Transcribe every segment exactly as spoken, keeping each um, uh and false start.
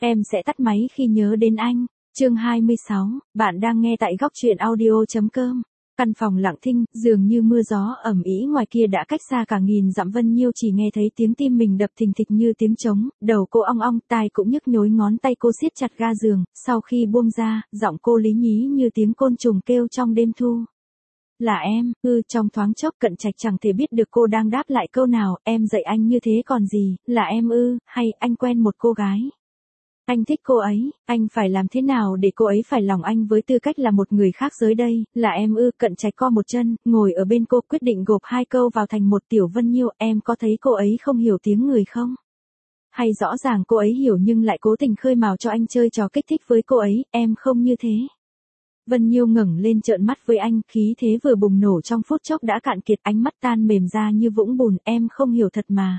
Em sẽ tắt máy khi nhớ đến anh. Chương hai mươi sáu, bạn đang nghe tại góc truyện audio chấm com. Căn phòng lặng thinh, dường như mưa gió ầm ĩ ngoài kia đã cách xa cả nghìn dặm. Vân Nhiêu chỉ nghe thấy tiếng tim mình đập thình thịch như tiếng trống, đầu cô ong ong, tai cũng nhức nhối, ngón tay cô siết chặt ga giường, sau khi buông ra, giọng cô lý nhí như tiếng côn trùng kêu trong đêm thu. Là em, ư, trong thoáng chốc Cận Trạch chẳng thể biết được cô đang đáp lại câu nào. Em dạy anh như thế còn gì, là em ư, hay anh quen một cô gái. Anh thích cô ấy, anh phải làm thế nào để cô ấy phải lòng anh với tư cách là một người khác giới đây, là em ư. Cận Trạch co một chân, ngồi ở bên cô, quyết định gộp hai câu vào thành một. Tiểu Vân Nhiêu, em có thấy cô ấy không hiểu tiếng người không? Hay rõ ràng cô ấy hiểu nhưng lại cố tình khơi mào cho anh chơi trò kích thích với cô ấy, em không như thế. Vân Nhiêu ngẩng lên trợn mắt với anh, khí thế vừa bùng nổ trong phút chốc đã cạn kiệt, ánh mắt tan mềm ra như vũng bùn. Em không hiểu thật mà.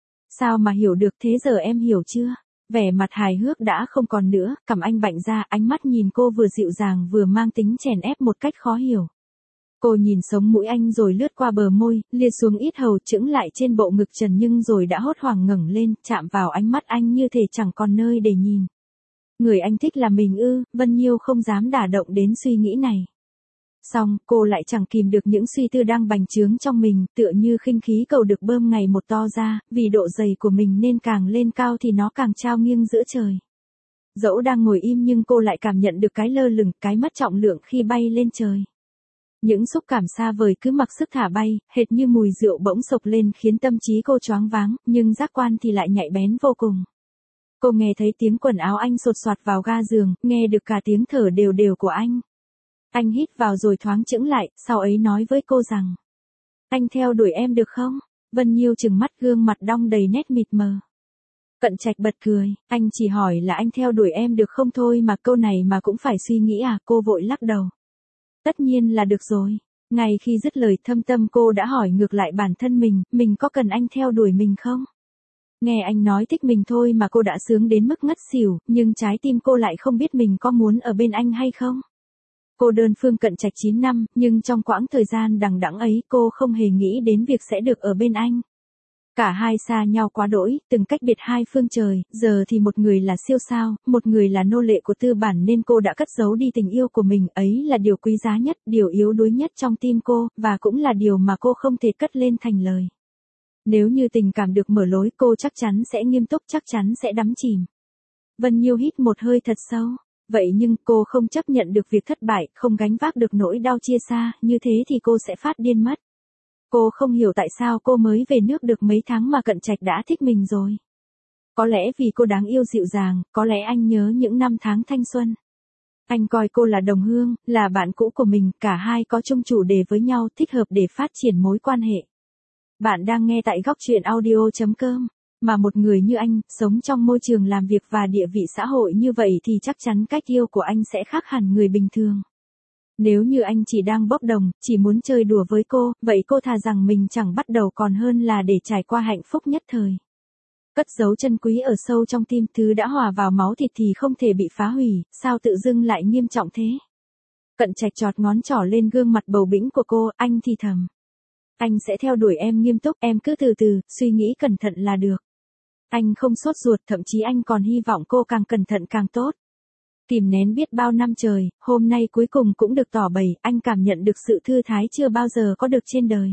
Sao mà hiểu được, thế giờ em hiểu chưa? Vẻ mặt hài hước đã không còn nữa, cằm anh bạnh ra, ánh mắt nhìn cô vừa dịu dàng vừa mang tính chèn ép một cách khó hiểu. Cô nhìn sống mũi anh rồi lướt qua bờ môi, liệt xuống yết hầu, chững lại trên bộ ngực trần nhưng rồi đã hốt hoảng ngẩng lên, chạm vào ánh mắt anh như thể chẳng còn nơi để nhìn. Người anh thích là mình ư? Vân Nhiêu không dám đả động đến suy nghĩ này. Xong, cô lại chẳng kìm được những suy tư đang bành trướng trong mình, tựa như khinh khí cầu được bơm ngày một to ra, vì độ dày của mình nên càng lên cao thì nó càng trao nghiêng giữa trời. Dẫu đang ngồi im nhưng cô lại cảm nhận được cái lơ lửng, cái mất trọng lượng khi bay lên trời. Những xúc cảm xa vời cứ mặc sức thả bay, hệt như mùi rượu bỗng sộc lên khiến tâm trí cô choáng váng, nhưng giác quan thì lại nhạy bén vô cùng. Cô nghe thấy tiếng quần áo anh sột soạt vào ga giường, nghe được cả tiếng thở đều đều của anh. Anh hít vào rồi thoáng chững lại, sau ấy nói với cô rằng: Anh theo đuổi em được không? Vân Nhiêu trừng mắt, gương mặt đong đầy nét mịt mờ. Cận Trạch bật cười, anh chỉ hỏi là anh theo đuổi em được không thôi mà câu này mà cũng phải suy nghĩ à? Cô vội lắc đầu. Tất nhiên là được rồi. Ngay khi dứt lời, thâm tâm cô đã hỏi ngược lại bản thân mình, mình có cần anh theo đuổi mình không? Nghe anh nói thích mình thôi mà cô đã sướng đến mức ngất xỉu, nhưng trái tim cô lại không biết mình có muốn ở bên anh hay không. Cô đơn phương Cận Trạch chín năm, nhưng trong quãng thời gian đằng đẵng ấy cô không hề nghĩ đến việc sẽ được ở bên anh. Cả hai xa nhau quá đỗi, từng cách biệt hai phương trời, giờ thì một người là siêu sao, một người là nô lệ của tư bản nên cô đã cất giấu đi tình yêu của mình, ấy là điều quý giá nhất, điều yếu đuối nhất trong tim cô, và cũng là điều mà cô không thể cất lên thành lời. Nếu như tình cảm được mở lối, cô chắc chắn sẽ nghiêm túc, chắc chắn sẽ đắm chìm. Vân Nhiêu hít một hơi thật sâu. Vậy nhưng cô không chấp nhận được việc thất bại, không gánh vác được nỗi đau chia xa, như thế thì cô sẽ phát điên mất. Cô không hiểu tại sao cô mới về nước được mấy tháng mà Cận Trạch đã thích mình rồi. Có lẽ vì cô đáng yêu dịu dàng, có lẽ anh nhớ những năm tháng thanh xuân. Anh coi cô là đồng hương, là bạn cũ của mình, cả hai có chung chủ đề với nhau, thích hợp để phát triển mối quan hệ. Bạn đang nghe tại góc truyện audio chấm com. Mà một người như anh, sống trong môi trường làm việc và địa vị xã hội như vậy thì chắc chắn cách yêu của anh sẽ khác hẳn người bình thường. Nếu như anh chỉ đang bốc đồng, chỉ muốn chơi đùa với cô, vậy cô thà rằng mình chẳng bắt đầu còn hơn là để trải qua hạnh phúc nhất thời. Cất giấu chân quý ở sâu trong tim, thứ đã hòa vào máu thịt thì không thể bị phá hủy, sao tự dưng lại nghiêm trọng thế? Cận Trạch chọt ngón trỏ lên gương mặt bầu bĩnh của cô, anh thì thầm. Anh sẽ theo đuổi em nghiêm túc, em cứ từ từ, suy nghĩ cẩn thận là được. Anh không sốt ruột, thậm chí anh còn hy vọng cô càng cẩn thận càng tốt. Kìm nén biết bao năm trời, hôm nay cuối cùng cũng được tỏ bày, anh cảm nhận được sự thư thái chưa bao giờ có được trên đời.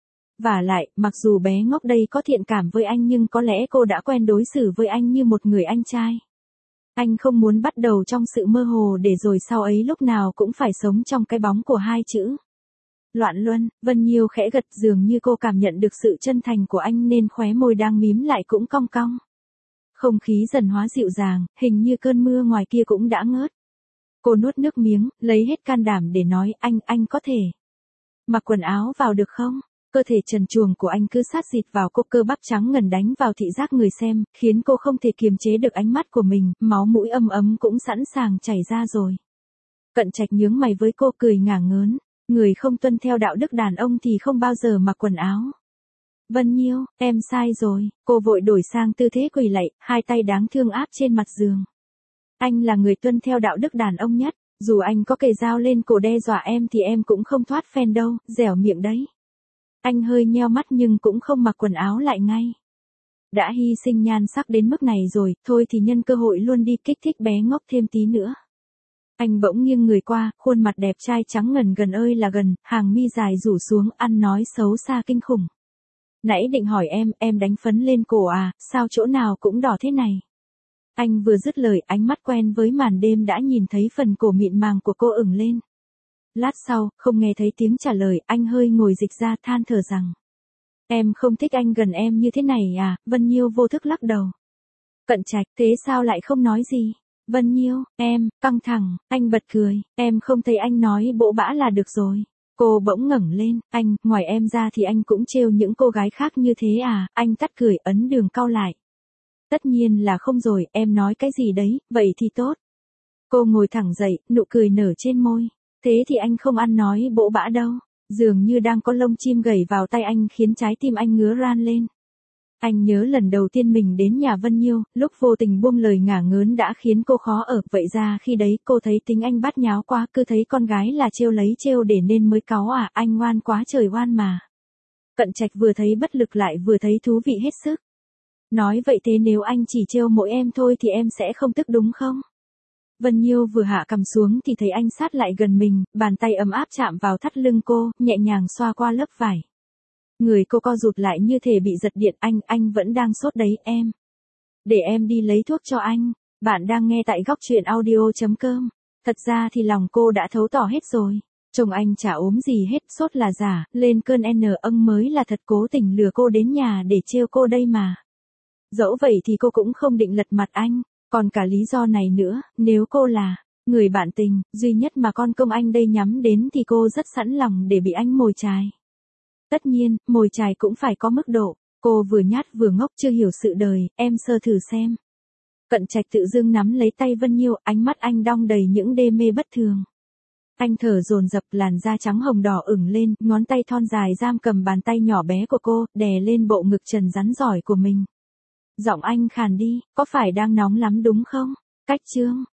Vả lại, mặc dù bé ngốc đây có thiện cảm với anh nhưng có lẽ cô đã quen đối xử với anh như một người anh trai. Anh không muốn bắt đầu trong sự mơ hồ để rồi sau ấy lúc nào cũng phải sống trong cái bóng của hai chữ loạn luân. Vân Nhiêu khẽ gật, dường như cô cảm nhận được sự chân thành của anh nên khóe môi đang mím lại cũng cong cong. Không khí dần hóa dịu dàng, hình như cơn mưa ngoài kia cũng đã ngớt. Cô nuốt nước miếng, lấy hết can đảm để nói, anh, anh có thể mặc quần áo vào được không? Cơ thể trần truồng của anh cứ sát dịt vào cô, cơ bắp trắng ngần đánh vào thị giác người xem, khiến cô không thể kiềm chế được ánh mắt của mình, máu mũi ấm ấm cũng sẵn sàng chảy ra rồi. Cận Trạch nhướng mày với cô, cười ngả ngớn. Người không tuân theo đạo đức đàn ông thì không bao giờ mặc quần áo. Vân Nhiêu, em sai rồi. Cô vội đổi sang tư thế quỳ lạy, hai tay đáng thương áp trên mặt giường. Anh là người tuân theo đạo đức đàn ông nhất. Dù anh có kề dao lên cổ đe dọa em thì em cũng không thoát phen đâu, dẻo miệng đấy. Anh hơi nheo mắt nhưng cũng không mặc quần áo lại ngay. Đã hy sinh nhan sắc đến mức này rồi, thôi thì nhân cơ hội luôn đi kích thích bé ngốc thêm tí nữa. Anh bỗng nghiêng người qua, khuôn mặt đẹp trai trắng ngần gần ơi là gần, hàng mi dài rủ xuống, ăn nói xấu xa kinh khủng. Nãy định hỏi em, em đánh phấn lên cổ à, sao chỗ nào cũng đỏ thế này? Anh vừa dứt lời, ánh mắt quen với màn đêm đã nhìn thấy phần cổ mịn màng của cô ửng lên. Lát sau, không nghe thấy tiếng trả lời, anh hơi ngồi dịch ra than thở rằng. Em không thích anh gần em như thế này à, Vân Nhiêu vô thức lắc đầu. Cận Trạch, thế sao lại không nói gì? Vân Nhiêu, em, căng thẳng, anh bật cười, em không thấy anh nói bỗ bã là được rồi. Cô bỗng ngẩng lên, anh, ngoài em ra thì anh cũng trêu những cô gái khác như thế à, anh tắt cười ấn đường cau lại. Tất nhiên là không rồi, em nói cái gì đấy, vậy thì tốt. Cô ngồi thẳng dậy, nụ cười nở trên môi. Thế thì anh không ăn nói bỗ bã đâu. Dường như đang có lông chim gảy vào tay anh khiến trái tim anh ngứa ran lên. Anh nhớ lần đầu tiên mình đến nhà Vân Nhiêu, lúc vô tình buông lời ngả ngớn đã khiến cô khó ở, vậy ra khi đấy cô thấy tính anh bát nháo quá, cứ thấy con gái là trêu lấy trêu để nên mới cáu à, anh ngoan quá trời ngoan mà. Cận Trạch vừa thấy bất lực lại vừa thấy thú vị hết sức. Nói vậy thế nếu anh chỉ trêu mỗi em thôi thì em sẽ không tức đúng không? Vân Nhiêu vừa hạ cằm xuống thì thấy anh sát lại gần mình, bàn tay ấm áp chạm vào thắt lưng cô, nhẹ nhàng xoa qua lớp vải. Người cô co rụt lại như thể bị giật điện. Anh, anh vẫn đang sốt đấy em. Để em đi lấy thuốc cho anh. Bạn đang nghe tại góc truyện audio chấm com. Thật ra thì lòng cô đã thấu tỏ hết rồi. Chồng anh chả ốm gì hết, sốt là giả, lên cơn N âng mới là thật, cố tình lừa cô đến nhà để trêu cô đây mà. Dẫu vậy thì cô cũng không định lật mặt anh. Còn cả lý do này nữa, nếu cô là người bạn tình duy nhất mà con công anh đây nhắm đến thì cô rất sẵn lòng để bị anh mồi chài. Tất nhiên, mồi chài cũng phải có mức độ. Cô vừa nhát vừa ngốc chưa hiểu sự đời, em sơ thử xem. Cận Trạch tự dưng nắm lấy tay Vân Nhiêu, ánh mắt anh đong đầy những đê mê bất thường. Anh thở dồn dập, làn da trắng hồng đỏ ửng lên, ngón tay thon dài giam cầm bàn tay nhỏ bé của cô, đè lên bộ ngực trần rắn giỏi của mình. Giọng anh khàn đi, có phải đang nóng lắm đúng không? Cách chương